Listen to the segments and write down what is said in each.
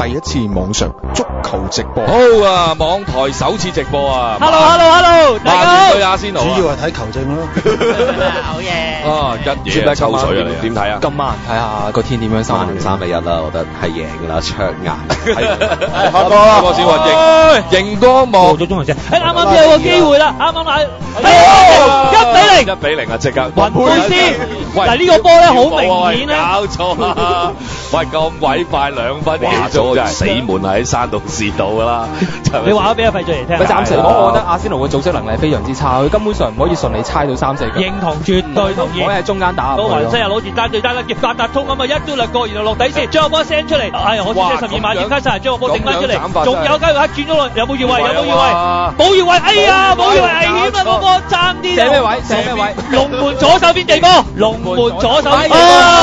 第一次網上足球直播。 好啊，網台首次直播啊 ！Hello， 大家好。 對阿仙奴， 主要係睇球證咯。 好嘢！ 啊，一嘢抽水啊！你點睇啊？ 今晚睇下個天點樣收。 3-1啦，我覺得係贏㗎啦，卓顏。 開波啦！小雲熒光幕過咗鐘頭先，啱啱有個機會啦，啱啱1-0 1-0啊！即刻雲佩斯，嗱呢個波咧好明顯啦， 搞錯啊！喂，咁鬼快2分幾鐘真係死門喺山洞線度㗎啦！ 你話咗俾阿費俊嚟聽。 暫時嚟講，我覺得阿仙奴嘅組織能力非常之差，佢根本上唔可以順利猜到3-4腳。 認同，絕對同意。 可以喺中間打。 到雲西又攞住單對單啦，夾八達通咁啊，一刀掠過，然後落底線，將個波 send 出嚟。哎呀，我知12碼點卡晒，將個波頂翻出嚟，仲有機會一轉咗落，有冇越位？冇越位！哎呀，冇越位，危險啊！個波爭啲。 射咩位？ 龍門左手邊地波，龍門左手邊。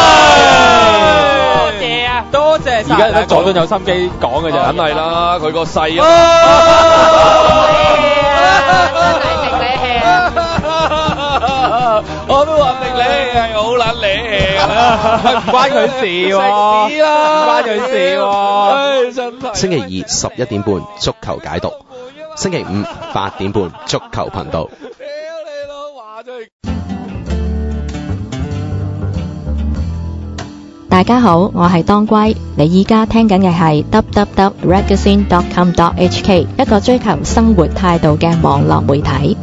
多謝而家得佐敦有心機講嘅啫， 梗係啦，佢個勢啊！我都話明你係好撚你， 唔關佢事喎， 食屎啦， 唔關佢事喎。 真係。 星期二11點半足球解讀，星期五8點半足球頻道。 大家好，我係當歸，你依家聽緊嘅係 www.ragazine.com.hk 一個追求生活態度嘅網絡媒體。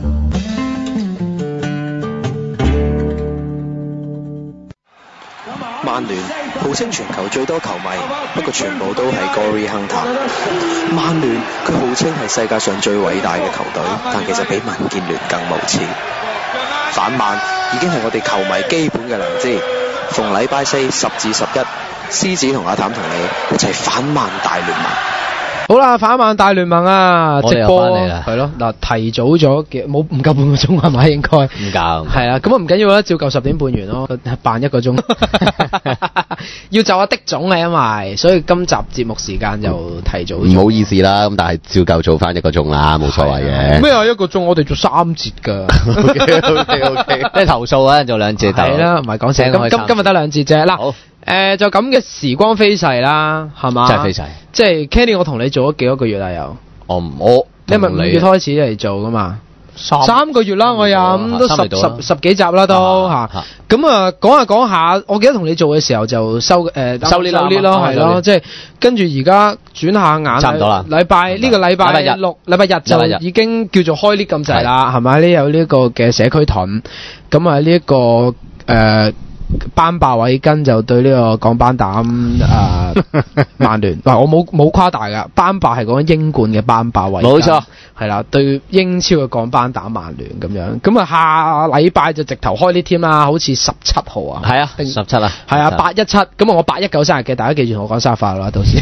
曼聯號稱全球最多球迷，不過全部都係 Gory Hunter。曼聯佢號稱係世界上最偉大嘅球隊，但其實比民建聯更無恥。反曼已經係我哋球迷基本嘅良知。逢禮拜4 10至11，獅子同阿譚同你一齊反曼大聯盟。 好啦，反曼大聯盟啊，直播係咯，嗱提早咗嘅，冇唔夠半個鐘係咪？應該唔夠，係啊，咁啊唔緊要啦，照舊10點半完咯，扮1個鐘，要就阿的總啊，因為所以今集節目時間就提早。 唔好意思啦，咁但係照舊做翻1個鐘啦，冇所謂嘅。 咩啊1個鐘？我哋做3節㗎。 OK， 即係投訴啊，做2節。 係啦，唔係講笑。今日得2節啫。嗱。就咁嘅時光飛逝啦，係嘛？真係飛逝。即係 Kenny，我同你做咗幾多個月啊？有我你咪5月開始嚟做噶嘛？3個月啦，我有都十幾集啦都嚇。咁啊講下，我記得同你做嘅時候就收呢咯，係咯，即係跟住而家轉下眼，差唔多啦。呢個禮拜日就已經叫做開呢咁滯啦，係咪？呢有呢個嘅社區盾，咁啊呢一個班霸韋根就對呢個鋼班膽曼聯，我冇誇大噶，班霸係講英冠嘅班霸韋根，冇錯，係啦，對英超嘅鋼班膽曼聯咁樣，咁啊下禮拜就直頭開呢 team 啦，好似17號啊，係啊，17啊，係啊，817，咁我819生日嘅，大家記住同我講生日快樂啦，到時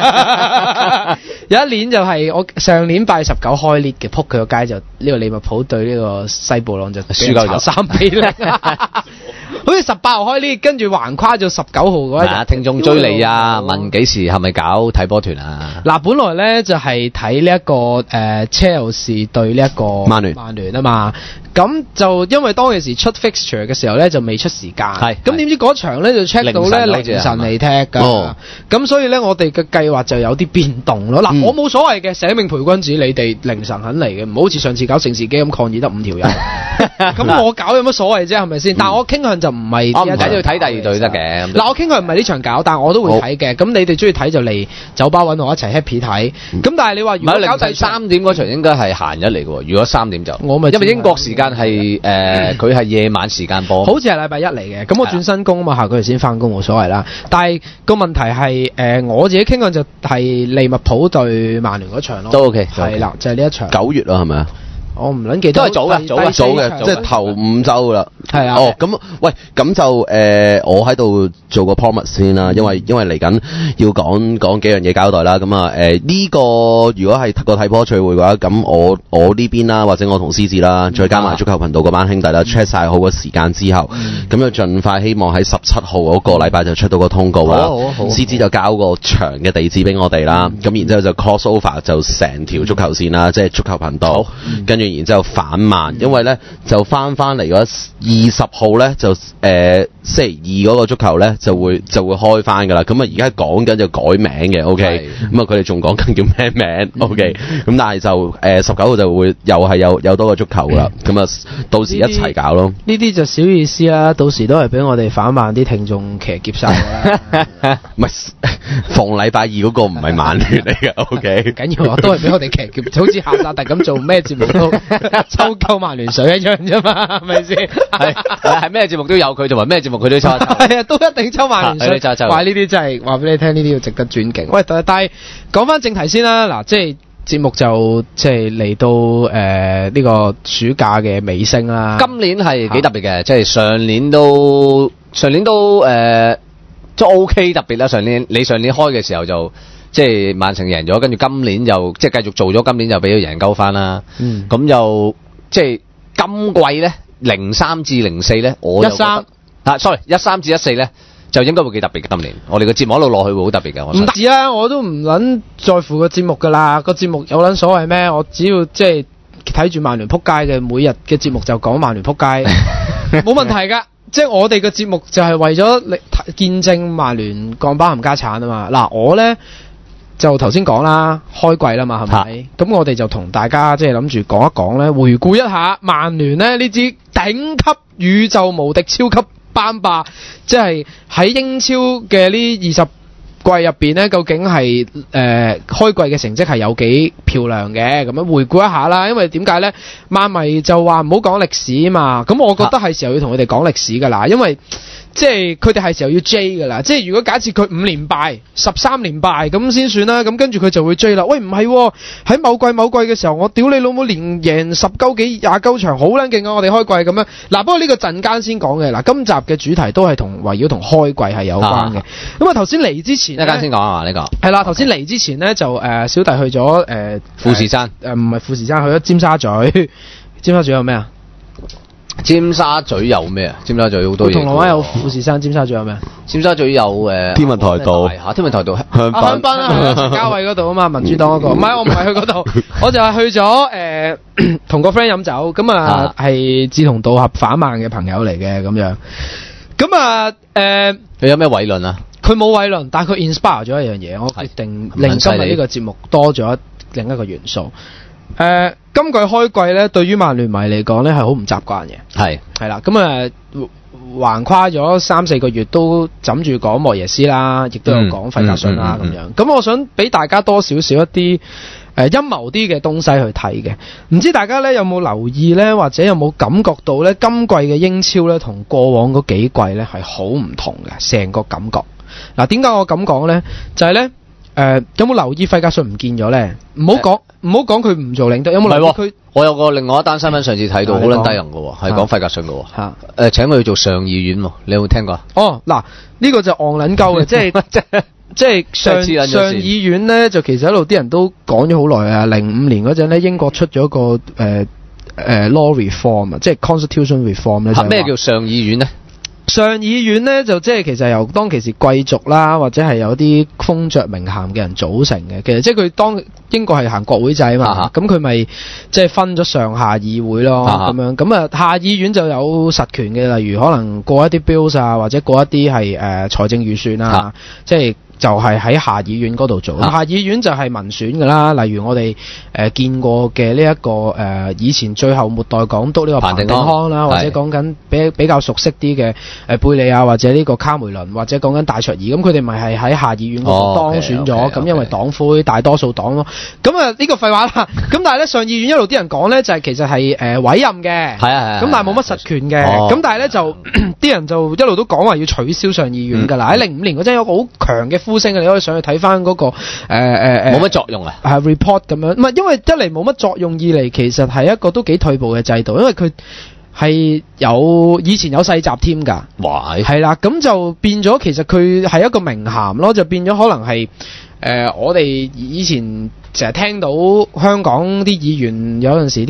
有一年就係我上年8月19開呢嘅，撲佢個街就呢個利物浦對呢個西布朗就輸夠咗3-0。好似18號開呢，跟住橫跨咗19號嗰一日。聽眾追你啊，問幾時係咪搞睇波團啊？嗱，本來咧就係睇呢一個車路士對呢一個曼聯啊嘛。咁就因為當其時出 fixture 嘅時候咧就未出時間，咁點知嗰場咧就 check 到咧凌晨嚟踢㗎，咁所以咧我哋嘅計劃就有啲變動咯。嗱，我冇所謂嘅，捨命陪君子，你哋凌晨肯嚟嘅，唔好似上次搞盛事機咁抗議得5條人，咁我搞有乜所謂啫？係咪先？但係我傾向就唔係，我唔緊要睇第2隊得嘅。嗱，我傾向唔係呢場搞，但係我都會睇嘅。咁你哋中意睇就嚟酒吧揾我一齊 happy 睇。咁但係你話如果搞第3點嗰場應該係閒日嚟嘅，如果3點就我咪因為英國時間係佢係夜晚時間播，好似係禮拜1嚟嘅。咁我轉新工啊嘛，下個月先翻工冇所謂啦。但係個問題係我自己傾向就係利物浦對曼聯嗰場咯，都 OK，係啦，就係呢一場9月啦，係咪啊？我唔撚記得，都係早嘅，即係頭5週啦。係啊。哦，咁喂，咁就我喺度做個 promise 先啦，因為嚟緊要講幾樣嘢交代啦。咁啊呢個如果係個睇波聚會嘅話，咁我呢邊啦，或者我同獅子啦，再加埋足球頻道嗰班兄弟啦 check 晒好個時間之後，咁就盡快希望喺17號嗰個禮拜就出到個通告啦。獅子就交個場嘅地址俾我哋啦，咁然之後就 cross over 就成條足球線啦，即係足球頻道，跟住住然之後反慢，因為咧就翻嚟嗰20號咧就星期2嗰個足球咧就會開翻㗎啦。咁啊而家講緊就改名嘅 ，OK， 咁啊佢哋仲講緊叫咩名 ，OK， 咁但係就19號就會又係有多個足球啦。咁啊到時一齊搞咯。 呢啲就小意思啦，到時都係俾我哋反慢啲聽眾騎劫晒啦。 唔係逢禮拜2嗰個唔係曼聯嚟嘅 ，OK。 緊要都係俾我哋騎劫，好似夏薩特咁做咩節目都抽夠曼聯水一樣啫嘛，係咪先？ 係咩節目都有佢，同埋咩節目佢都抽。 係啊，都一定抽曼聯水。話呢啲真係話俾你聽，呢啲要值得尊敬。喂，但係講翻正題先啦，嗱，即係節目就即係嚟到呢個暑假嘅尾聲啦。 今年係幾特別嘅，即係上年都都 OK 特別啦。上年開嘅時候就即係曼城贏咗，跟住今年就即係繼續做咗，今年就俾佢贏鳩翻啦。咁就即係今季咧03至04咧，我13至14咧。就應該會幾特別嘅今年，我哋個節目一路落去會好特別嘅。我唔知啊，我都唔撚在乎個節目㗎啦，個節目有撚所謂咩？我只要即係睇住曼聯撲街嘅，每日嘅節目就講曼聯撲街，冇問題㗎。即係我哋嘅節目就係為咗見證曼聯降班冚家產啊嘛。嗱，我咧就頭先講啦，開季啦嘛，係咪？咁我哋就同大家即係諗住講一講咧，回顧一下曼聯咧呢支頂級宇宙無敵超級班霸，即係喺英超嘅呢20季入邊呢，究竟係開季嘅成績係有幾漂亮嘅？咁樣回顧一下啦。因為點解呢？曼迷就話唔好講歷史嘛，咁我覺得係時候要同佢哋講歷史噶啦，因為即係佢哋係時候要追噶啦。即係如果假設佢5連敗、13連敗咁先算啦，咁跟住佢就會追啦。喂，唔係喎，喺某季嘅時候，我屌你老母連贏10幾20場，好撚勁啊！我哋開季咁樣。嗱，不過呢個陣間先講嘅。嗱，今集嘅主題都係圍繞同開季係有關嘅。咁啊，頭先嚟之前， 一間先講啊嘛，呢個係啦。頭先嚟之前呢，就小弟去咗富士山， 唔係富士山，去咗尖沙咀。尖沙咀有咩啊？ 尖沙咀有咩啊？尖沙咀好多嘢。銅鑼灣有富士山，尖沙咀有咩？ 尖沙咀有天文台道， 天文台道香檳啊，陳家偉嗰度啊嘛，民主黨嗰個。唔係，我唔係去嗰度，我就係去咗同個 friend 飲酒，咁啊係志同道合反曼嘅朋友嚟嘅咁樣。咁啊你有咩偉論啊？ 佢冇偉論，但係佢 inspire 咗一樣嘢，我決定令今日呢個節目多咗另一個元素。今季開季咧，對於曼聯迷嚟講咧係好唔習慣嘅。係啦，咁橫跨咗3-4個月都枕住講莫耶斯啦，亦都有講費格遜啦咁樣。咁我想俾大家多少少一啲陰謀啲嘅東西去睇嘅。唔知大家咧有冇留意咧，或者有冇感覺到咧，今季嘅英超咧同過往嗰幾季咧係好唔同嘅，成個感覺。嗱，點解我咁講咧？就係咧。有冇留意費格遜唔見咗咧？唔好講佢唔做領隊，有冇留意佢？ 我有個另外一單新聞，上次睇到好撚低能嘅喎，係講費格遜嘅喎。請佢去做上議院喎，你有冇聽過？ 哦，嗱，呢個就戇撚鳩嘅，即係上議院咧，就其實一路啲人都講咗好耐啊。05年嗰陣咧，英國出咗個law reform 啊，即係 constitution reform 咧。 咩叫上議院咧？ 上議院咧就即係其實由當其時貴族啦，或者係有啲封爵名銜嘅人組成嘅。其實即係佢當英國係行國會制啊嘛，咁佢咪即係分咗上下議會咯咁樣。咁啊下議院就有實權嘅，例如可能過一啲 bills 啊，或者過一啲係財政預算啊，即係。就係喺下議院嗰度做，下議院就係民選㗎啦。例如我哋見過嘅呢一個以前最後末代港督呢個彭定康啦，或者講緊比較熟悉啲嘅貝利亞或者呢個卡梅倫，或者講緊戴卓爾，咁佢哋咪係喺下議院嗰度當選咗，咁因為黨魁大多數黨咯。咁啊呢個廢話啦。咁但係咧上議院一路啲人講咧就係其實係委任嘅，咁但係冇乜實權嘅。咁但係咧就啲人就一路都講話要取消上議院㗎啦。喺05年嗰陣有個好強嘅呼聲，你可以上去睇翻嗰個冇乜作用啊 ，report 咁樣，唔係因為一嚟冇乜作用，二嚟其實係一個都幾退步嘅制度，因為佢係以前有世襲添㗎，係啦，咁就變咗其實佢係一個名銜咯，就變咗可能係我哋以前成日聽到香港啲議員有陣時啲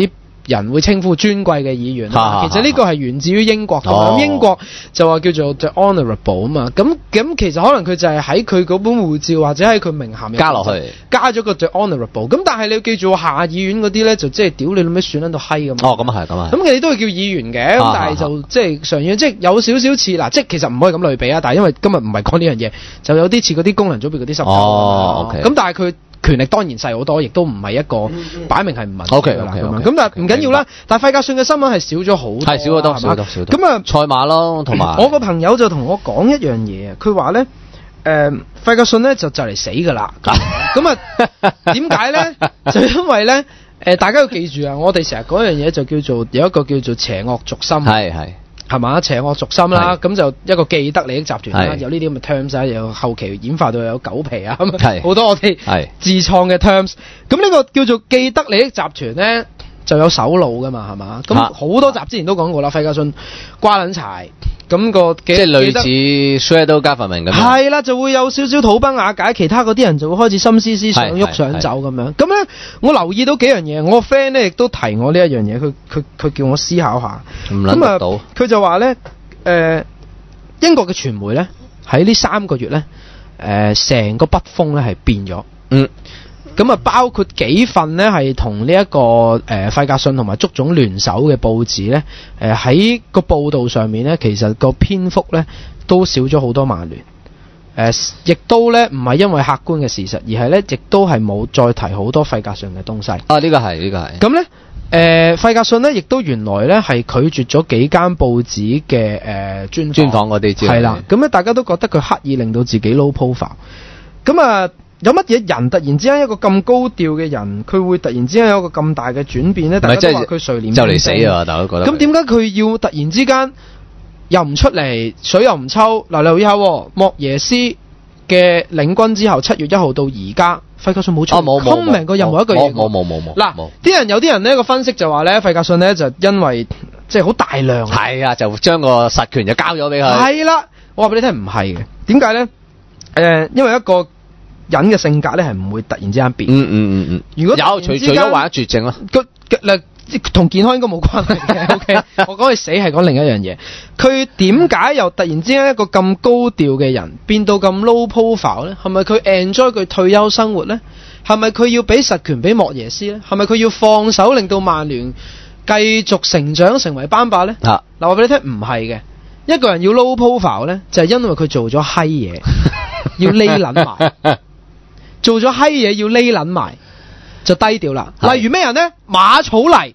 人會稱呼尊貴嘅議員啊。其實呢個係源自於英國㗎嘛。英國就話叫做 The Honourable 啊嘛。咁其實可能佢就係喺佢嗰本護照或者喺佢名銜入邊加落去， 加咗個 The Honourable。咁但係你要記住，下議院嗰啲咧就即係屌你老味選喺度閪咁。 哦，咁啊係，咁啊。 咁佢哋都係叫議員嘅，咁但係就即係上院，即係有少少似嗱，即係其實唔可以咁類比啊。但係因為今日唔係講呢樣嘢，就有啲似嗰啲功能組別嗰啲濕州。 OK。 咁但係佢權力當然細好多，亦都唔係一個擺明係唔民主㗎啦。咁但係唔緊要啦。但係費格遜嘅新聞係少咗好多， 係少咗多，少咗。 咁啊， 賽馬咯，同埋我個朋友就同我講一樣嘢啊，佢話咧費格遜咧就嚟死㗎啦。咁啊點解咧？就因為咧大家要記住啊，我哋成日講一樣嘢就叫做有一個叫做邪惡軸心。係嘛？邪惡軸心啦，咁就一個既得利益集團啦，有呢啲咁嘅 terms 啊，有後期演化到有狗皮啊，好多我哋自創嘅 terms。咁呢個叫做既得利益集團咧，就有首腦噶嘛，係嘛？咁好多集之前都講過啦，費格遜瓜撚柴，咁個即係類似 shadow government 咁。 係啦，就會有少少土崩瓦解，其他嗰啲人就會開始心思思想喐想走咁樣。咁咧，我留意到幾樣嘢，我個 friend 咧亦都提我呢一樣嘢，佢叫我思考下。 唔諗得到。 佢就話咧，英國嘅傳媒咧喺呢3個月咧，成個筆風咧係變咗。咁啊，包括幾份呢係同呢一個費格遜同埋足總聯手嘅報紙呢，喺個報導上面呢，其實個篇幅呢都少咗好多曼聯。亦都呢唔係因為客觀嘅事實，而係呢亦都係冇再提好多費格遜嘅東西。 呢個係。咁呢，費格遜呢亦都原來呢係拒絕咗幾間報紙嘅專訪嗰啲資料。係啦，咁呢大家都覺得佢刻意令到自己 low profile。咁啊。有乜嘢人突然之間一個咁高調嘅人，佢會突然之間有一個咁大嘅轉變咧？大家都話佢垂簾就嚟死啊！大家都覺得。 咁點解佢要突然之間又唔出嚟，水又唔抽？嗱，留意下莫耶斯嘅領軍之後，7月1號到而家，費格遜冇出嚟comment過任何一句嘢。 冇。 嗱，有啲人呢個分析就話咧，費格遜咧就因為即係好大量。 係啊，就將個實權就交咗俾佢。 係啦，我話俾你聽唔係嘅，點解咧？因為一個人嘅性格咧係唔會突然之間變。如果有除咗患咗絕症啦，同健康應該冇關係嘅。OK， 我講佢死係講另一樣嘢。佢點解又突然之間一個咁高調嘅人變到咁 low profile 咧？係咪佢 enjoy 佢退休生活咧？係咪佢要俾實權俾莫耶斯咧？係咪佢要放手令到曼聯繼續成長成為班霸咧？嗱，話俾你聽唔係嘅。一個人要 low profile 咧，就係因為佢做咗閪嘢，要匿撚埋。做咗閪嘢要匿撚埋，就低調啦。例如咩人呢？馬草泥，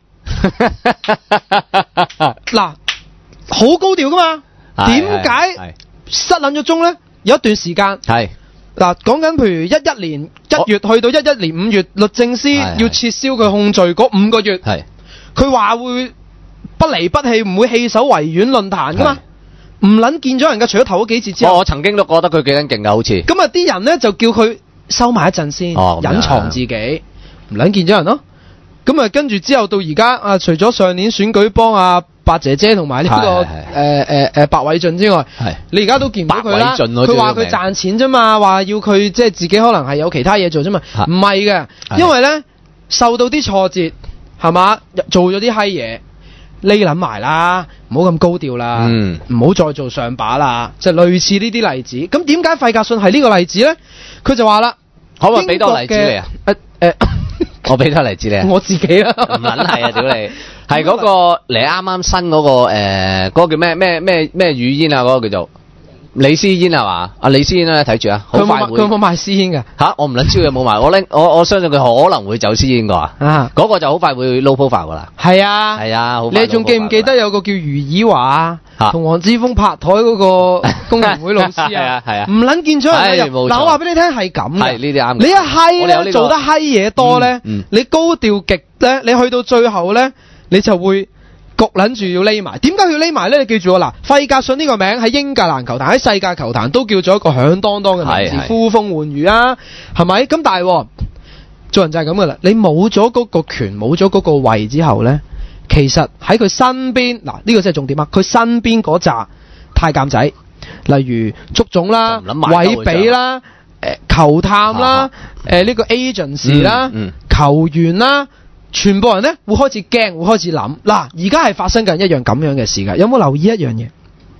嗱，好高調噶嘛？點解失撚咗蹤呢？有一段時間係嗱，講緊譬如11年1月去到11年5月，律政司要撤銷佢控罪嗰5個月，佢話會不離不棄，唔會棄守維園論壇噶嘛？唔撚見咗人嘅，除咗頭嗰幾次之後， 我曾經都覺得佢幾撚勁噶，好似咁啊！啲人呢就叫佢收埋一陣先，隱藏自己，唔撚見咗人咯。咁啊，跟住之後到而家啊，除咗上年選舉幫阿白姐姐同埋呢個白偉俊之外，你而家都見唔到佢啦。佢話佢賺錢啫嘛，話要佢即係自己可能係有其他嘢做啫嘛，唔係嘅，因為呢受到啲挫折係嘛，做咗啲閪嘢，匿撚埋啦，唔好咁高調啦，唔好再做上把啦，就類似呢啲例子。咁點解費格遜係呢個例子咧？佢就話啦， 可唔可以俾多例子你啊？我俾多例子你啊！ 我自己啦， 唔撚係啊！屌你，係嗰個你啱啱新嗰個嗰個叫咩語煙啊？嗰個叫做李思煙係嘛？阿李思煙咧睇住啊，好快會。 佢有冇賣私煙㗎？ 嚇，我唔撚知佢有冇賣。我相信佢可能會走私煙㗎啊！嗰個就好快會撈鋪飯㗎啦。 係啊， 係啊，好快。 你仲記唔記得有個叫余以華同黃之鋒拍台嗰個工聯會老師啊？係啊，唔撚見咗人入。嗱，我話俾你聽係咁嘅。係呢啲啱。你一閪咧做得閪嘢多咧，你高調極咧，你去到最後咧，你就會焗撚住要匿埋。點解要匿埋咧？你記住喎，嗱，費格遜呢個名喺英格蘭球壇、喺世界球壇都叫做一個響當當嘅名字，呼風喚雨啊，係咪？咁但係做人就係咁噶啦，你冇咗嗰個權，冇咗嗰個位之後咧，其實喺佢身邊，嗱，呢個真係重點啊！佢身邊嗰扎太監仔，例如足總啦、韋比啦、球探啦、呢個 agency 啦、球員啦， 全部人咧會開始驚，會開始諗。嗱，而家係發生緊一樣咁樣嘅事㗎。有冇留意一樣嘢？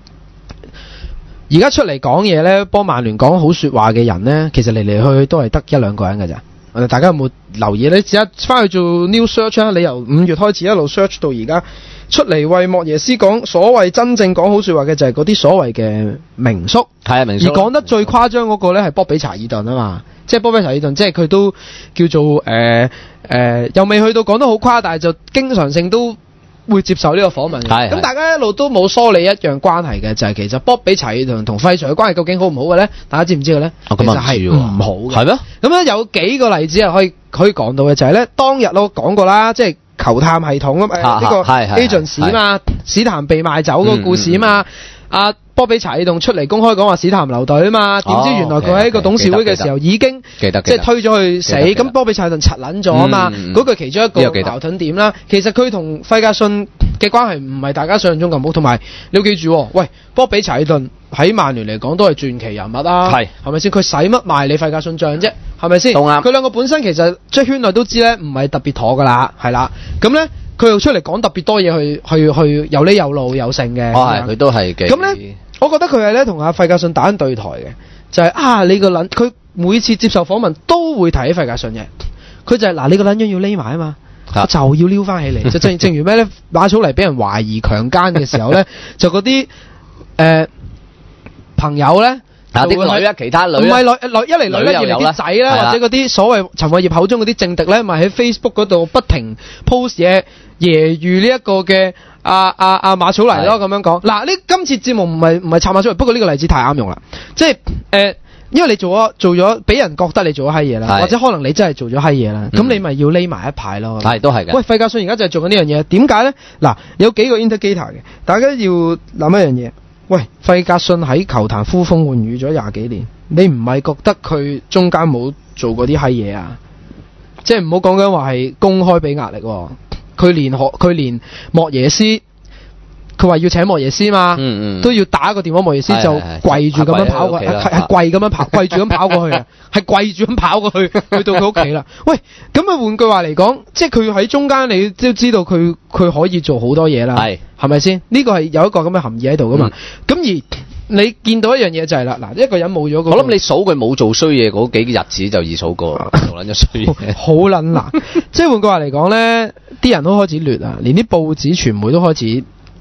而家出嚟講嘢咧，幫曼聯講好說話嘅人咧，其實嚟嚟去去都係得一兩個人㗎咋。大家有冇留意？你試下翻去做 new search 啊！你由5月開始一路 search 到而家，出嚟為莫耶斯講所謂真正講好說話嘅就係嗰啲所謂嘅名宿。 係啊，名宿。 而講得最誇張嗰個咧係波比查爾頓啊嘛，即係波比查爾頓，即係佢都叫做又未去到講得好誇，但係就經常性都會接受呢個訪問嘅。咁大家一路都冇梳理一樣關係嘅，就係其實波比查爾頓同費翔嘅關係究竟好唔好嘅咧？大家知唔知嘅咧？其實係唔好嘅。係咩？咁咧有幾個例子係可以講到嘅，就係咧當日我講過啦，即係球探系統啊，呢個 agent 嘛，史談被賣走個故事啊嘛，阿波比查爾頓出嚟公開講話史談留隊啊嘛，點知原來佢喺個董事會嘅時候已經即係推咗去死，咁波比查爾頓柒撚咗啊嘛，嗰個其中一個矛盾點啦。其實佢同費格遜嘅關係唔係大家想象中咁好，同埋你要記住，喂，波比查爾頓喺曼聯嚟講都係傳奇人物啊，係咪先？佢使乜賣你費格遜帳啫？係咪先？佢兩個本身其實即係圈內都知咧，唔係特別妥噶啦，係啦，咁咧佢又出嚟講特別多嘢去有呢有路有性嘅， 佢都係嘅。 咁咧，我覺得佢係咧同阿費格遜打緊對台嘅，就係你個撚，佢每次接受訪問都會提起費格遜嘅，佢就係你個撚樣要匿埋啊嘛。就要撩翻起嚟，就正如咩咧？馬草泥俾人懷疑強姦嘅時候咧，就嗰啲朋友咧， 啲女啊，其他女唔係女一嚟女咧，二嚟啲仔啦，或者嗰啲所謂陳偉業口中嗰啲政敵咧，咪喺 Facebook 嗰度不停 post 嘢揶揄呢一個嘅馬草泥咯，咁樣講。嗱，呢今次節目唔係插馬草泥，不過呢個例子太啱用啦，即係因為你做咗，俾人覺得你做咗閪嘢啦，或者可能你真係做咗閪嘢啦，咁你咪要匿埋一排咯。係，都係嘅。喂，費格遜而家就係做緊呢樣嘢，點解咧？嗱，有幾個 indicator 嘅，大家要諗一樣嘢。喂，費格遜喺球壇呼風喚雨咗20幾年，你唔係覺得佢中間冇做過啲閪嘢啊？即係唔好講緊話係公開俾壓力，佢連莫耶斯。佢話要請莫耶斯嘛，都要打個電話莫耶斯就跪住咁樣跑過，係跪咁樣跑，跪住咁跑過去啊，係跪住咁跑過去，去到佢屋企啦。喂，咁啊換句話嚟講，即係佢喺中間，你都知道佢可以做好多嘢啦，係咪先？呢個係有一個咁嘅含義喺度噶嘛。咁而你見到一樣嘢就係啦，嗱，一個人冇咗個， 我諗你數佢冇做衰嘢嗰幾個日子就易數過，做撚咗衰嘢， 好撚難。即係換句話嚟講咧，啲人都開始劣啊，連啲報紙傳媒都開始。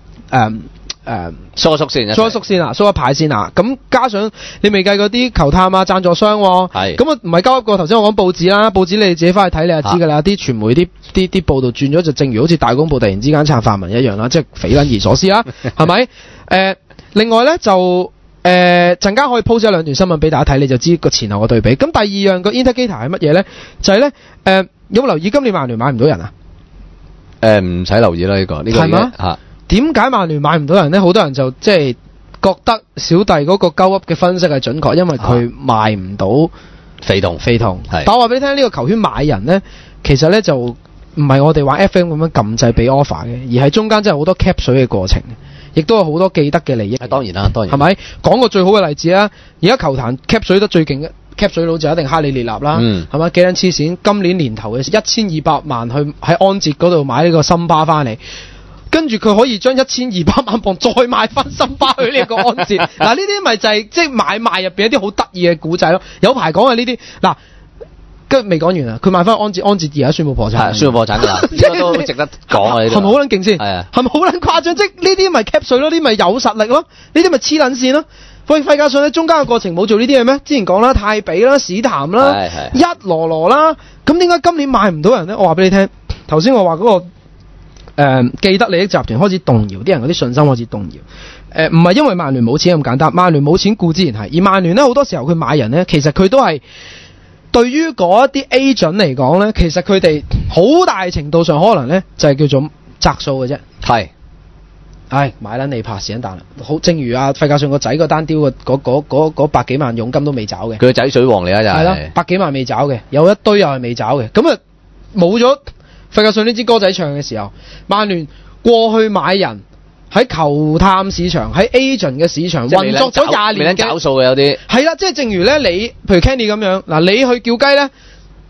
疏縮先啊， 疏一排先啊！咁加上你未計嗰啲球探啊、贊助商，係咁啊，唔係交一個。頭先我講報紙啦，報紙你哋自己翻去睇，你就知噶啦。啲傳媒啲報道轉咗，就正如好似大公報突然之間撐泛民一樣啦，即係匪夷所思啦，係咪？另外咧就陣間可以 post 一兩段新聞俾大家睇，你就知個前後嘅對比。咁第二樣個 indicator 係乜嘢咧？就係咧有冇留意今年曼聯買唔到人啊？ 唔使留意啦，呢個係嘛嚇。點解曼聯買唔到人呢？好多人就即係覺得小弟嗰個鳩噏嘅分析係準確，因為佢賣唔到肥童。 但我話俾你聽，呢個球圈買人呢，其實呢就唔係我哋玩 FM 咁樣撳掣俾 offer 嘅，而係中間真係好多 cap 水嘅過程，亦都有好多既得嘅利益。 當然啦， 係咪？講個最好嘅例子啦，而家球壇 cap 水得最勁嘅 cap 水佬就一定哈利列納啦，係咪？幾撚黐線？今年年頭嘅1200萬去喺安捷嗰度買呢個森巴翻嚟。跟住佢可以將1200萬磅再賣翻森巴去呢個安捷，嗱呢啲咪就係即係買賣入邊一啲好得意嘅古仔咯。有排講係呢啲，嗱跟住未講完啊，佢賣翻安捷而家宣布破產， 宣布破產㗎啦，呢個都值得講啊！呢啲係咪好撚勁先？係啊，係咪好撚誇張？即係呢啲咪 cap 水咯，呢啲咪有實力咯，呢啲咪黐撚線咯。費格遜喺中間嘅過程冇做呢啲嘢咩？之前講啦，泰比啦、史談啦、一羅啦，咁點解今年買唔到人咧？我話俾你聽，頭先我話嗰個。既得利益集團開始動搖，啲人嗰啲信心開始動搖。唔係因為曼聯冇錢咁簡單，曼聯冇錢固之然係，而曼聯咧好多時候佢買人咧，其實佢都係對於嗰一啲 agent 嚟講咧，其實佢哋好大程度上可能咧就係叫做擲數嘅啫。係，買撚你拍屎蛋啦！好，正如阿費格遜個仔個單雕嗰百幾萬佣金都未找嘅， 佢個仔水王嚟啊，就係啦， 百幾萬未找嘅，有一堆又係未找嘅，咁啊冇咗。費格遜呢支歌仔唱嘅時候，曼聯過去買人喺球探市場、喺 agent 嘅市場運作咗20年嘅， 未撚找數嘅有啲。 係啦，即係正如咧，你譬如 Kenny 咁樣，嗱你去叫雞咧，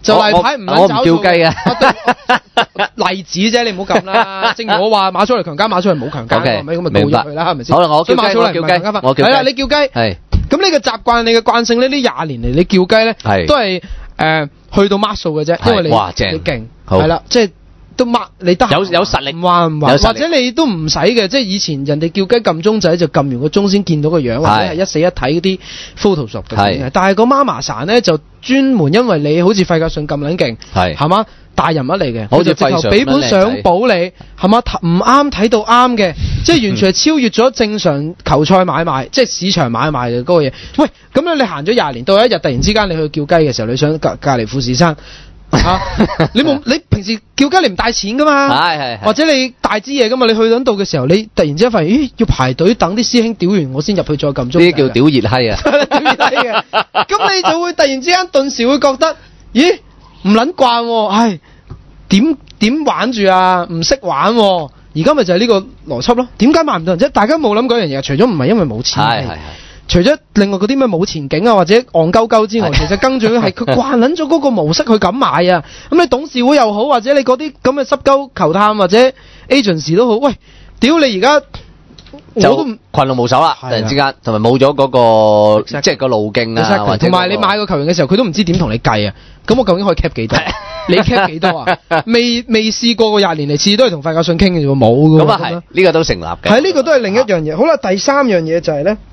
就例牌唔撚我唔叫雞啊！ 例子啫，你唔好咁啦。正如我話馬蘇嚟強姦馬蘇係冇強姦，咁咪告咗佢啦，係咪先？ 好啦，我叫雞， 馬蘇嚟唔係強姦犯，係啦，你叫雞。 係。 咁呢個習慣，你嘅慣性呢20年嚟你叫雞咧，都係去到 mark 數嘅啫，因為你勁，係啦，即係。都抹你得有實力， 唔話或者你都唔使嘅，即係以前人哋叫雞撳鐘仔就撳完個鐘先見到個樣，或者係一死一睇嗰啲 Photoshop 嘅。但係個媽媽神咧就專門因為你好似費格遜咁撚勁，係嘛大人物嚟嘅， 好似直頭俾本相簿你，係嘛唔啱睇到啱嘅，即係完全係超越咗正常球賽買賣，即係市場買賣嘅嗰個嘢。喂，咁樣你行咗20年，到一日突然之間你去叫雞嘅時候，你想隔離富士山。你平時叫雞你唔帶錢噶嘛？係或者你大支嘢噶嘛？你去到度嘅時候，你突然之間發現，咦，要排隊等啲師兄屌完我先入去再撳鐘。 呢啲叫屌熱閪啊！ 屌熱閪嘅，咁你就會突然之間頓時會覺得，咦，唔撚慣喎，唉，點玩住啊？唔識玩喎，而家咪就係呢個邏輯咯。點解買唔到人啫？大家冇諗過一樣嘢，除咗唔係因為冇錢，係。除咗另外嗰啲咩冇前景啊或者戇鳩鳩之外，其實更重要係佢慣撚咗嗰個模式去咁買啊！咁你董事會又好，或者你嗰啲咁嘅濕鳩球探或者 agency 都好，喂，屌你而家就群龍無首啦！突然之間，同埋冇咗嗰個即係個路徑啊，或者同埋你買個球員嘅時候，佢都唔知點同你計啊！咁我究竟可以 cap 幾多？你 cap 幾多啊？未試過個20年嚟，次次都係同費格遜傾嘅啫喎，冇㗎。 咁啊係，呢個都成立嘅。 係呢個都係另一樣嘢。好啦，第三樣嘢就係咧。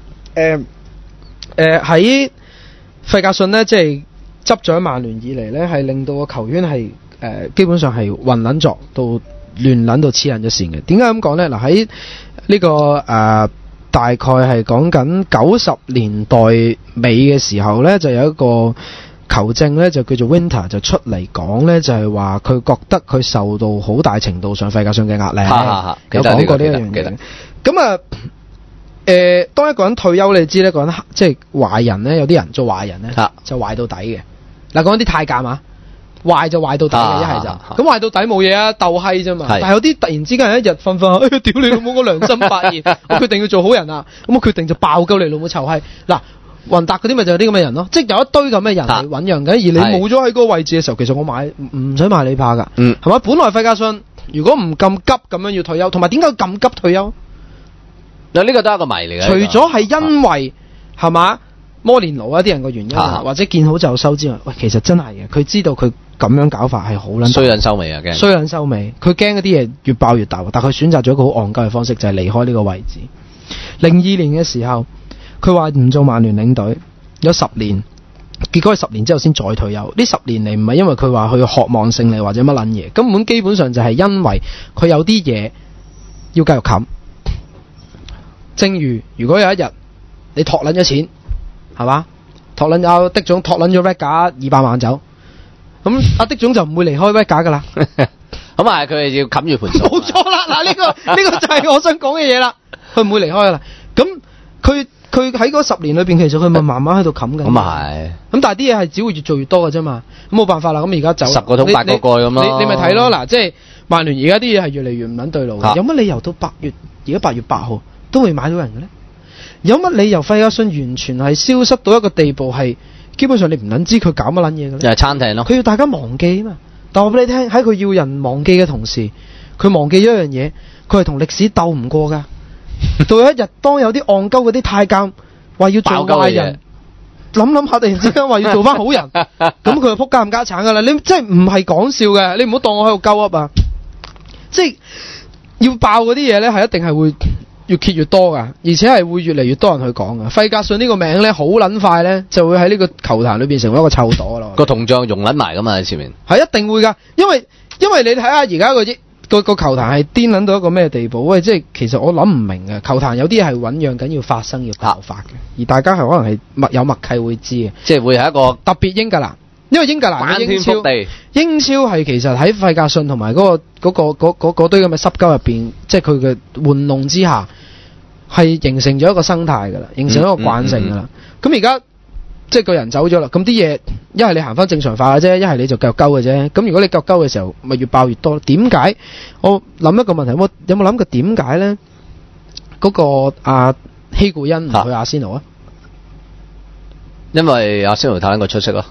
喺費格遜咧，即係執咗曼聯以嚟咧，係令到個球員係基本上係混撚作到亂撚到黐撚咗線嘅。點解咁講咧？嗱喺呢個大概係講緊90年代尾嘅時候咧，就有一個球證咧，就叫做 Winter 就出嚟講咧，就係話佢覺得佢受到好大程度上費格遜嘅壓力，有講過呢一樣嘢。咁啊。當一個人退休，你知呢個人即係壞人咧，有啲人做壞人咧，就壞到底嘅。嗱，講啲太監啊，壞就壞到底嘅，一係就咁壞到底冇嘢啊，鬥閪啫嘛。但係有啲突然之間一日瞓瞓，哎呀，屌你老母，我良心發現，我決定要做好人啊，咁我決定就爆鳩你老母臭閪。嗱，雲達嗰啲咪就係啲咁嘅人咯，即係有一堆咁嘅人嚟醞釀緊，而你冇咗喺嗰個位置嘅時候，其實我唔使買你怕噶，係咪？本來費格遜如果唔咁急咁樣要退休，同埋點解咁急退休？ 呢個都係一個謎嚟嘅。 除咗係因為係嘛摩連奴一啲人嘅原因，或者見好就收之外，喂，其實真係嘅，佢知道佢咁樣搞法係好撚衰撚收尾啊！驚衰撚收尾，佢驚嗰啲嘢越爆越大，但佢選擇咗一個好戇鳩嘅方式，就係離開呢個位置。02年嘅時候，佢話唔做曼聯領隊，有10年，結果係10年之後先再退休。呢10年嚟唔係因為佢話佢渴望勝利或者乜撚嘢，根本基本上就係因為佢有啲嘢要繼續冚。正如果有一日你托撚咗錢，係嘛？托撚阿的總托撚咗 Vega 200萬走，咁阿的總就唔會離開 Vega 噶啦。 咁啊，佢係要冚住盤數。 冇錯啦，嗱呢個就係我想講嘅嘢啦。佢唔會離開噶啦。咁佢喺嗰10年裏邊，其實佢咪慢慢喺度冚緊。 咁啊係。咁但係啲嘢係只會越做越多嘅啫嘛。咁冇辦法啦。咁而家走10 個桶8個蓋咁咯。 你咪睇咯。嗱，即係曼聯而家啲嘢係越嚟越唔撚對路嘅。有乜理由到8月而家8月8號？都會買到人嘅咧？有乜理由費格遜完全係消失到一個地步，係基本上你唔撚知佢搞乜撚嘢嘅咧？ 就係餐廳咯。佢要大家忘記啊嘛。但我俾你聽，喺佢要人忘記嘅同時，佢忘記咗一樣嘢，佢係同歷史鬥唔過噶。到有一日，當有啲戇鳩嗰啲太監話要做壞人，諗下突然之間話要做翻好人，咁佢就撲家唔家產噶啦。你真係唔係講笑嘅，你唔好當我喺度鳩噏啊！即係要爆嗰啲嘢咧，係一定係會越揭越多噶，而且係會越嚟越多人去講噶。費格遜呢個名咧，好撚快咧，就會喺呢個球壇裏邊成為一個臭朵咯。 個銅像融撚埋噶嘛喺前面， 係一定會噶，因為你睇下而家個球壇係癲撚到一個咩地步？喂，即係其實我諗唔明嘅，球壇有啲係醞釀緊要發生要爆發嘅，而大家係可能係有默契會知嘅， 即係會係一個特別英格蘭。因為英格蘭嘅英超係其實喺費格遜同埋嗰堆咁嘅濕鳩入邊，即係佢嘅玩弄之下，係形成咗一個生態噶啦，形成一個慣性噶啦。咁而家即係個人走咗啦，咁啲嘢一係你行翻正常化嘅啫，一係你就繼續鳩嘅啫。咁如果你繼續鳩嘅時候，咪越爆越多。點解？我諗一個問題，我有冇諗過點解咧？嗰個希古恩唔去阿仙奴啊？ 因為阿仙奴太過出色咯。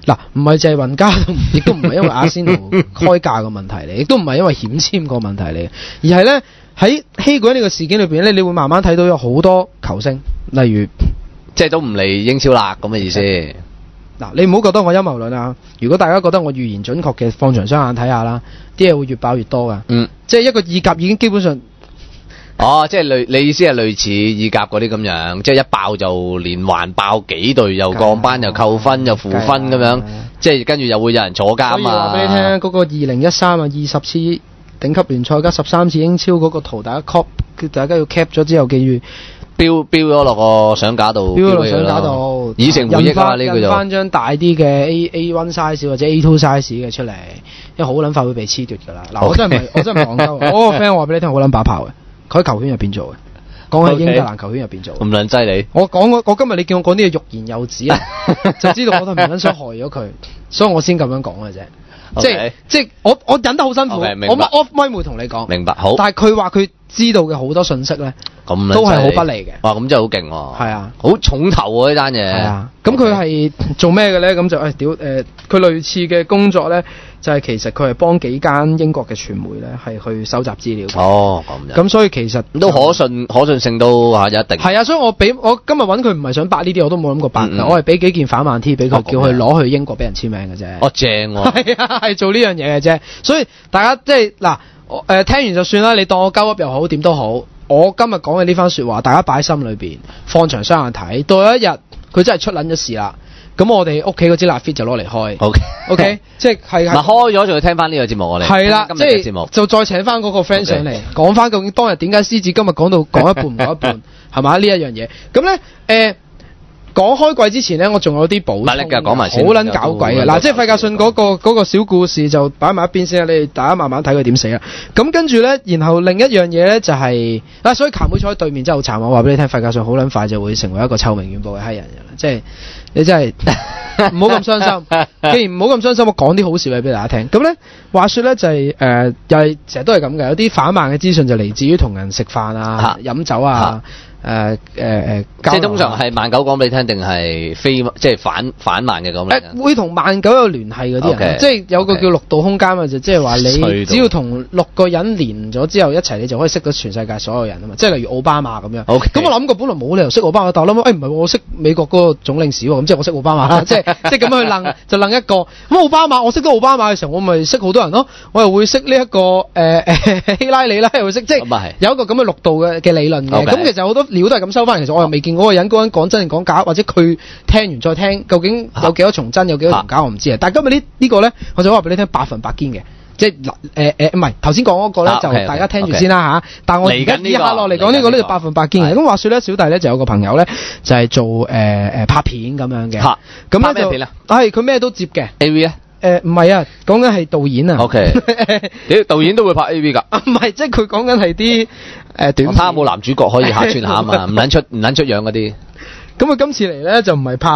嗱，唔係淨係雲加，亦都唔係因為阿仙奴開價個問題嚟，亦都唔係因為險簽個問題嚟，而係咧喺希古恩呢個事件裏邊咧，你會慢慢睇到有好多球星，例如即係都唔嚟英超啦咁嘅意思。 嗱，你唔好覺得我陰謀論啊！如果大家覺得我預言準確嘅，放長雙眼睇下啦，啲嘢會越爆越多噶。即係一個意甲已經基本上。 即係你意思係類似意甲嗰啲咁樣，即係一爆就連環爆幾隊，又降班又扣分又負分咁樣，即係跟住又會有人坐監啊！ 所以話俾你聽，嗰個2013啊20次頂級聯賽加13次英超嗰個圖，大家要 cap 咗之後記住。 標咗落個相架度， 標落相架度， 以成回憶啊！呢個就印翻張大啲嘅 A1 size 或者 A2 size 嘅出嚟，因為好撚快會被褫奪㗎啦。嗱，我真係唔講鳩，我個 friend 話俾你聽，好撚把炮嘅，佢喺球圈入邊做嘅，講喺英格蘭球圈入邊做。 咁撚犀利！ 我今日你叫我講啲嘢欲言又止啊，就知道我都唔撚想害咗佢，所以我先咁樣講嘅啫。即係我忍得好辛苦，我 off mic 會同你講。 明白，好。 但係佢話佢知道嘅好多信息咧，都係好不利嘅。 哇，咁真係好勁喎！ 係啊， 好重頭喎呢單嘢。 係啊，咁佢係做咩嘅咧？咁就佢類似嘅工作咧，就係其實佢係幫幾間英國嘅傳媒咧，係去收集資料。 哦， 咁所以其實都可信性都有一定。 係啊，所以我今日揾佢唔係想八呢啲，我都冇諗過八。我係俾幾件反慢 T 俾佢，叫佢攞去英國俾人簽名嘅啫。 哦，正喎。 係啊，係做呢樣嘢嘅啫。所以大家即係嗱，聽完就算啦，你當我鳩噏又好，點都好。我今日講嘅呢番說話，大家擺喺心裏邊，放長雙眼睇。到有一日佢真係出撚咗事啦，咁我哋屋企嗰支辣 fit 就攞嚟開。OK， 即係開咗仲要聽翻呢個節目，我哋係啦，即係就再請翻嗰個 friend 上嚟講翻究竟當日點解獅子今日講一半唔講一半，係嘛呢一樣嘢？咁咧講開季之前咧，我仲有啲補充， 講埋先， 好撚搞鬼嘅。嗱，即係費格遜嗰個小故事就擺埋一邊先啦，你哋大家慢慢睇佢點死啦。咁跟住咧，然後另一樣嘢咧就係所以球會坐喺對面真係好慘。我話俾你聽，費格遜好撚快就會成為一個臭名遠播嘅黑人嘅啦。即係你真係唔好咁傷心。既然唔好咁傷心，我講啲好笑嘢俾大家聽。咁咧話說咧就係又係成日都係咁嘅，有啲反慢嘅資訊就嚟自於同人食飯啊、飲酒啊。即係通常係慢狗講俾你聽，定係即係反慢嘅講俾你聽？會同慢狗有聯繫嗰啲人，即係有個叫六度空間啊，就即係話你只要同6個人連咗之後一齊，你就可以識到全世界所有人啊嘛！即係例如奧巴馬咁樣。咁我諗過本來冇理由識奧巴馬，但我諗唔係，我識美國嗰個總領事喎，咁即係我識奧巴馬啦，即係咁樣去楞就楞一個。咁奧巴馬我識到奧巴馬嘅時候，我咪識好多人咯。我又會識呢一個希拉里啦，又會識，即係有一個咁嘅6度嘅理論嘅。咁其實好多料都係咁收翻，其實我又未見嗰個人講真定講假，或者佢聽完再聽，究竟有幾多重真，有幾多重假，我唔知啊。但係今日呢個咧，我就話俾你聽，100%堅嘅，即係唔係頭先講嗰個咧，就大家聽住先啦嚇。但我而家以下落嚟講呢個咧就100%堅嘅。咁話說咧，小弟咧就有個朋友咧就係做拍片咁樣嘅，咁咧就係佢咩都接嘅 AV 啊。 唔係啊，講緊係導演啊。 OK，導演都會拍 AV 㗎。 唔係，即係佢講緊係啲短片。 睇下冇男主角可以客串下啊嘛，唔撚出樣嗰啲。 咁佢今次嚟咧就唔係拍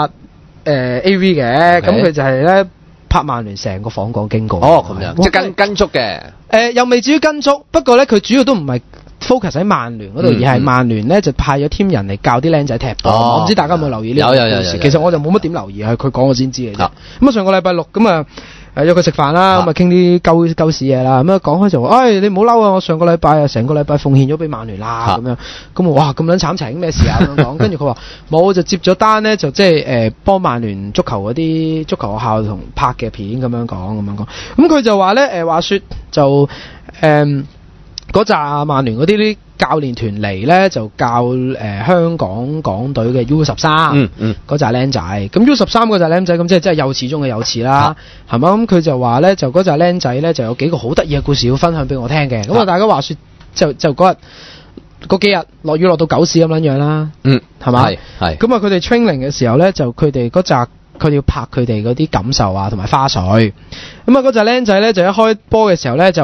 AV 嘅，咁佢就係咧拍曼聯成個訪港經過。 哦，咁樣，即係跟足嘅。 又未至於跟足，不過咧佢主要都唔係 focus 喺曼聯嗰度，而係曼聯咧就派咗 team 人嚟教啲僆仔踢波。我唔知大家有冇留意呢個故事。其實我就冇乜點留意，係佢講我先知嘅啫。咁啊上個禮拜六咁啊約佢食飯啦，咁啊傾啲鳩屎嘢啦。咁啊講開就話，你唔好嬲啊！我上個禮拜成個禮拜奉獻咗俾曼聯啦咁樣。咁我哇咁撚慘情咩事啊咁樣講。跟住佢話冇，就接咗單咧，就即係幫曼聯足球嗰啲足球學校同拍嘅片咁樣講。咁佢就話咧話説就嗰紮曼聯嗰啲教練團嚟咧，就教香港隊嘅 U13，嗰紮僆仔。咁 U13 嗰紮僆仔咁即係真係幼稚中嘅幼稚啦，係嘛？咁佢就話咧，就嗰紮僆仔咧就有幾個好得意嘅故事要分享俾我聽嘅。咁啊，大家話説就嗰幾日落雨落到狗屎咁樣啦，係嘛？係。咁啊，佢哋 training 嘅時候咧，就佢哋嗰紮佢要拍佢哋嗰啲感受啊，同埋花絮。咁啊，嗰紮僆仔咧就一開波嘅時候咧就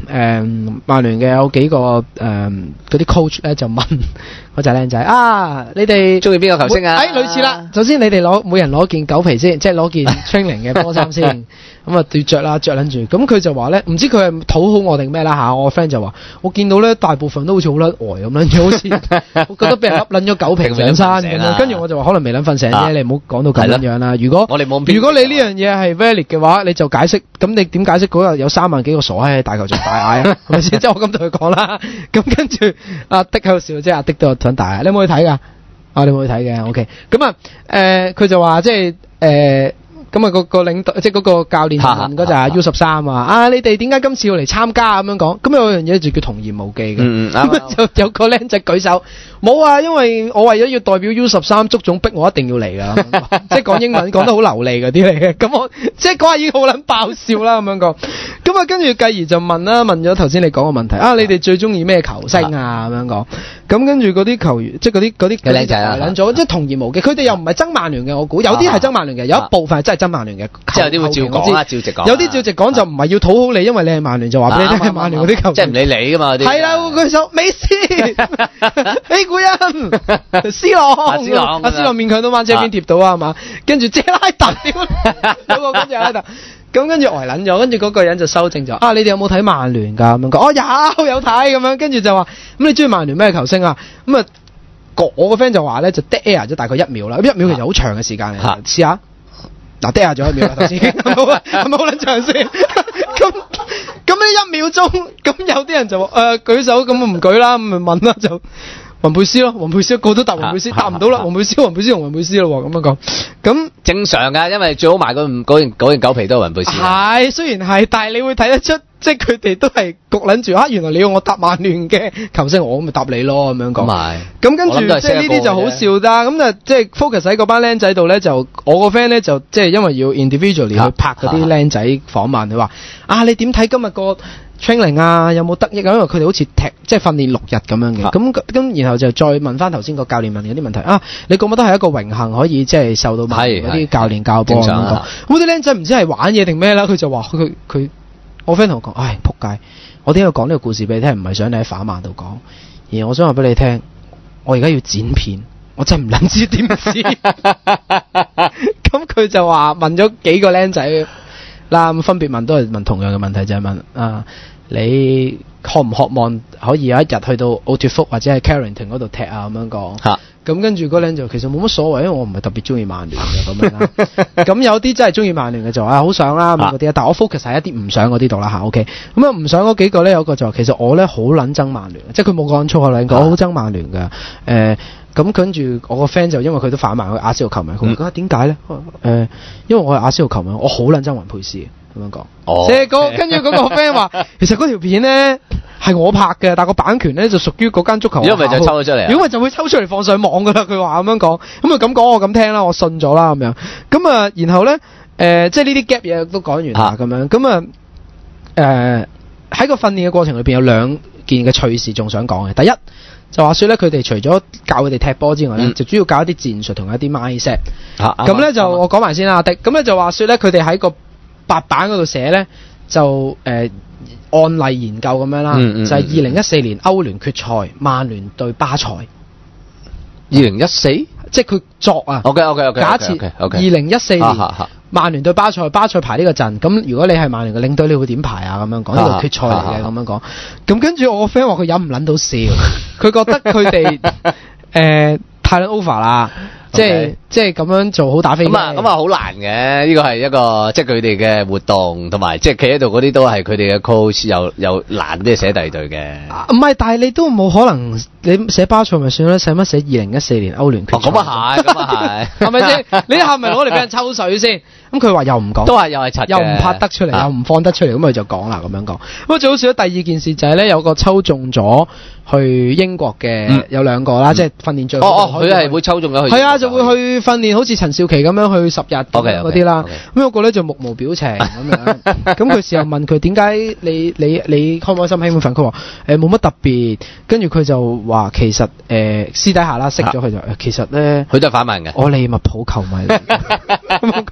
曼聯嘅有幾個嗰啲 coach 咧就問嗰隻靚仔啊，你哋中意邊個球星啊？ 類似啦。首先你哋每人攞件狗皮先，即係攞件 training 嘅波衫先。咁啊，對着撚住，咁佢就話咧，唔知佢係討好我定咩啦嚇。我個 friend 就話，我見到咧大部分都好似好撚呆咁樣，好似我覺得俾人笠撚咗狗皮上山咁樣。跟住我就話，可能未撚瞓醒啫，你唔好講到咁樣啦。如果你呢樣嘢係 valid 嘅話，你就解釋。咁你點解釋嗰日有3萬幾個傻喺大球場大嗌啊？係咪先？即係我咁同佢講啦。咁跟住阿迪喺度笑，即係阿迪都想大嗌。你有冇去睇㗎？你冇去睇嘅 ，OK。咁啊，佢就話即係咁啊，個領隊即係嗰個教練問嗰陣 U13 啊，你哋點解今次要嚟參加咁樣講？咁有樣嘢就叫童言無忌嘅，咁就有個僆仔舉手，冇啊，因為我為咗要代表 U13，足總逼我一定要嚟噶，即係講英文講得好流利嗰啲嚟嘅。咁我即係嗰下已經好撚爆笑啦，咁樣講。咁啊，跟住繼而就問咗頭先你講嘅問題你哋最中意咩球星啊？咁樣講。咁跟住嗰啲球員，即係嗰啲靚仔啊，即係童言無忌。佢哋又唔係憎曼聯嘅，我估有啲係憎曼聯嘅，有一部分係真係憎曼聯嘅。 即係有啲會照講啦，照直講。 有啲照直講就唔係要討好你，因為你係曼聯就話俾你聽係曼聯嗰啲球員。 即係唔理你噶嘛啲。係啦， 佢手美斯、A 古恩、C 朗，阿 C 朗勉強都掹車邊貼到啊嘛。跟住謝拉特屌，嗰個跟住拉特。咁跟住呆撚咗，跟住嗰個人就修正咗。你哋有冇睇曼聯㗎？咁樣講，有睇咁樣。跟住就話，咁你中意曼聯咩球星啊？咁啊，我個 friend 就話咧，就 dead air 咗大概1秒啦。1秒其實好長嘅時間嚟，試下。dead air 咗1秒啦，頭先係咪好撚長先？咁呢1秒鐘，咁有啲人就舉手，咁唔舉啦，咁咪問啦就。雲佩斯咯，雲佩斯個都答雲佩斯，答唔到啦，雲佩斯同雲佩斯咯，咁樣講，咁正常噶，因為最好賣嗰件狗皮都係雲佩斯。係，雖然係，但係你會睇得出，即係佢哋都係焗撚住原來你要我答曼聯嘅球星，我咪答你咯，咁樣講。咁跟住即係呢啲就好笑啦。咁就即係 focus 喺嗰班僆仔度咧，就我個 friend 咧就即係因為要 individually 去拍嗰啲僆仔訪問，佢話你點睇今日個training 啊，有冇得益啊？因為佢哋好似即係訓練6日咁樣嘅，咁然後就再問翻頭先個教練問嘅啲問題你覺唔覺得係一個榮幸可以即係受到曼聯嗰啲教練教波咁樣講？咁啲僆仔唔知係玩嘢定咩啦？佢就話佢我 friend 同我講，仆街！我點解要講呢個故事俾你聽？唔係想你喺反曼度講，而我想話俾你聽，我而家要剪片，我真係唔撚知點知。咁佢就話問咗幾個僆仔。咁分別問都係問同樣嘅問題，就係問你渴唔渴望可以有一日去到奧脱福或者係 Carrington 嗰度踢咁樣講。咁跟住嗰僆就其實冇乜所謂，因為我唔係特別中意曼聯嘅咁樣啦。咁有啲真係中意曼聯嘅就話好想啦嗰啲，但係我 focus 喺一啲唔想嗰啲度啦OK。咁唔想嗰幾個咧，有個就話其實我咧好撚憎曼聯，即係佢冇講粗口嚟講，我好憎曼聯嘅。咁跟住我個 friend 就因為佢都反埋去阿仙奴球迷，佢話點解咧？因為我係阿仙奴球迷，我好撚憎雲佩斯咁樣講。即係跟住嗰個 friend 話，其實嗰條片咧係我拍嘅，但係個版權咧就屬於嗰間足球。如果唔係就抽咗出嚟。如果唔係就會抽出嚟放上網㗎啦。佢話咁樣講，咁佢咁講我咁聽啦，我信咗啦咁樣。咁然後咧即係呢啲 gap 嘢都講完啦咁樣。咁喺個訓練嘅過程裏邊有2件嘅趣事仲想講嘅。第一就話說咧，佢哋除咗教佢哋踢波之外咧，就主要教一啲戰術同一啲 mindset。咁咧就我講埋先啦，咁咧就話說咧，佢哋喺個白板嗰度寫咧，就案例研究咁樣啦，就係2014年歐聯決賽，曼聯對巴塞。2014，即係佢作啊。OK。假設2014年曼聯對巴塞，巴塞排呢個陣，咁如果你係曼聯嘅領隊，你會點排啊？咁樣講呢個決賽嚟嘅，咁樣講。咁跟住我個 friend 話佢忍唔撚到笑，佢覺得佢哋太 over 啦。即係咁樣做好打飛機。咁好難嘅，呢個係一個即係佢哋嘅活動，同埋即係企喺度嗰啲都係佢哋嘅 coach，又難啲寫第二隊嘅。唔係，但係你都冇可能，你寫巴塞咪算啦，使乜寫2014年歐聯決賽？咁啊係，係咪先？你係咪攞嚟俾人抽水先？咁佢話又唔講，都係又係柒嘅，又唔拍得出嚟，又唔放得出嚟，咁佢就講啦，咁樣講。咁最好笑第二件事就係咧，有個抽中咗去英國嘅有2個啦，即係訓練最好。佢係會抽中咗去。係啊，就會去訓練，好似陳少琪咁樣去10日嗰啲啦。咁有個咧就目無表情咁樣。咁佢事後問佢點解你開唔開心興唔興奮？佢話冇乜特別。跟住佢就話其實私底下啦識咗佢就其實咧，佢都係反問嘅。我利物浦球迷嚟嘅。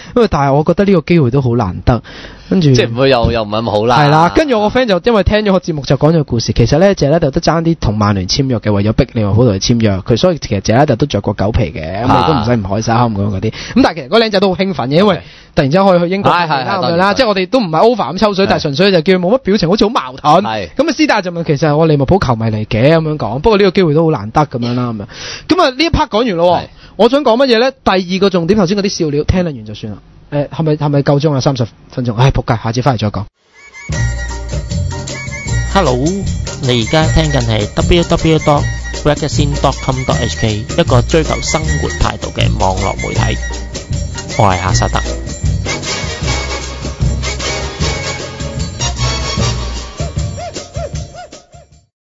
因為但係我覺得呢個機會都好難得，跟住即係唔會又唔係咁好啦。 係啦，跟住我個 friend 就因為聽咗個節目就講咗個故事，其實咧謝拉特都爭啲同曼聯簽約嘅，為咗逼利物浦同佢簽約，佢所以其實謝拉特都着過狗皮嘅，咁你都唔使唔開心咁嗰啲。咁但係其實嗰靚仔都好興奮嘅，因為突然之間可以去英國咁樣啦，即係我哋都唔係 over 咁抽水，但係純粹就叫佢冇乜表情，好似好矛盾。咁啊，斯達就問其實我利物浦球迷嚟嘅咁樣講，不過呢個機會都好難得咁樣啦咁樣。咁啊呢一 part 講完咯，我想講乜嘢咧？第二個重點頭先嗰啲笑料聽得完就算啦。係咪夠鐘啊？30分鐘，仆街，下次翻嚟再講。 Hello， 你而家聽緊係 www.magazine.com.hk 一個追求生活態度嘅網絡媒體，我係夏薩特。